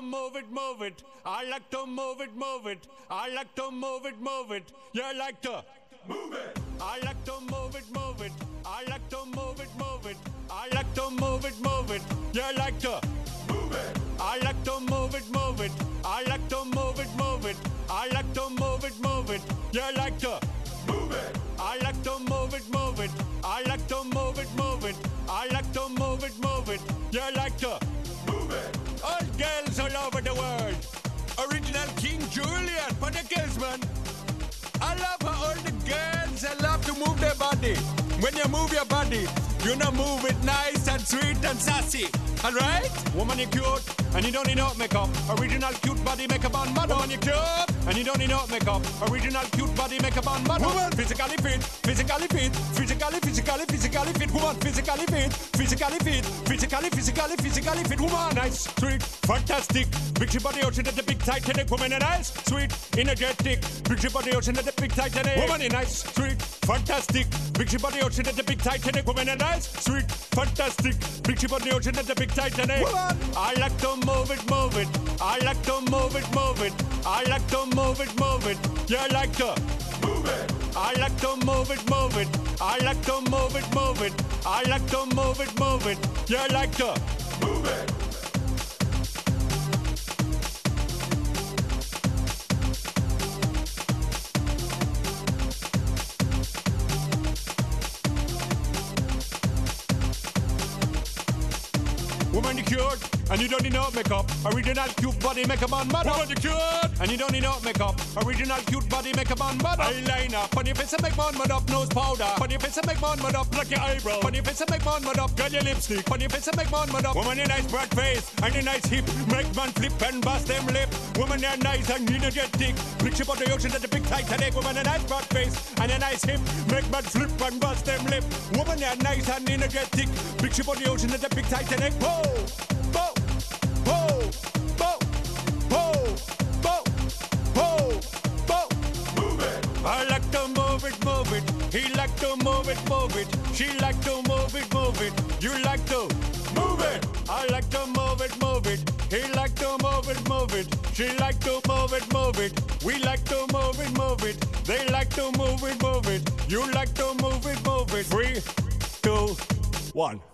move it, move it. I like to move it, move it. I like to move it, move it. You like to move it. I like to move it, move it. I like to move it, move it. I like to move it, move it. You like to move it. I like to move it, move it. I like to move it, move it. I like to move it, move it. You like to move it. I like to move it, move it. I like to move it, move it. I like to move it, move it. You like to move it. All girls all over the world. Original King Julian for the girls, man. I love how all the girls they love to move their body. When you move your body, you know move it nice and sweet and sassy. Alright? Woman, you cute, and you don't need no makeup. Original cute body makeup on model. Woman, you cute, and you don't need no makeup. Original cute body makeup on model. Woman, physically fit, physically fit, physically fit. Woman, physically fit, physically fit, physically fit. Woman, nice, sweet, fantastic. Big body ocean at the big Titanic. Woman, nice, sweet, energetic. Big body ocean at the big Titanic. Woman, nice, sweet, fantastic. Big body ocean at the big Titanic. Woman, nice, sweet, fantastic. Big body ocean at the big Titanic. Woman, I like to move it, move it. I like to move it, move it. I like to move it, move it. You like to move it. I like to move it, move it. I like to move it, move it. I like to move it, move it. You like to move it. Woman, you cute, and you don't need no makeup. Original cute body makeup on model. Woman, you cute, and you don't need no makeup. Original cute body makeup on model. Eyeliner, on your face and make man mud up. Nose powder, on your face and make man mud up. Pluck your eyebrow, on your face and make man mud up. Girl, your lipstick, on your face and make man mud up. Woman, you nice broad face and a nice hip. Make man flip and bust them lip. Woman, you're nice and energetic. Big ship on the ocean at the big Titanic. Woman, a nice broad face and a nice hip. Make man flip and bust them lip. Woman, you're nice and energetic. Big ship on the ocean at the big Titanic. Whoa! Bo, bo, bo, bo, bo, bo, bo. Move it. I like to move it, move it. He like to move it, move it. She like to move it, move it. You like to move it. I like to move it, move it. He like to move it, move it. She like to move it, move it. We like to move it, move it. They like to move it, move it. You like to move it, move it. 3, 2, 1.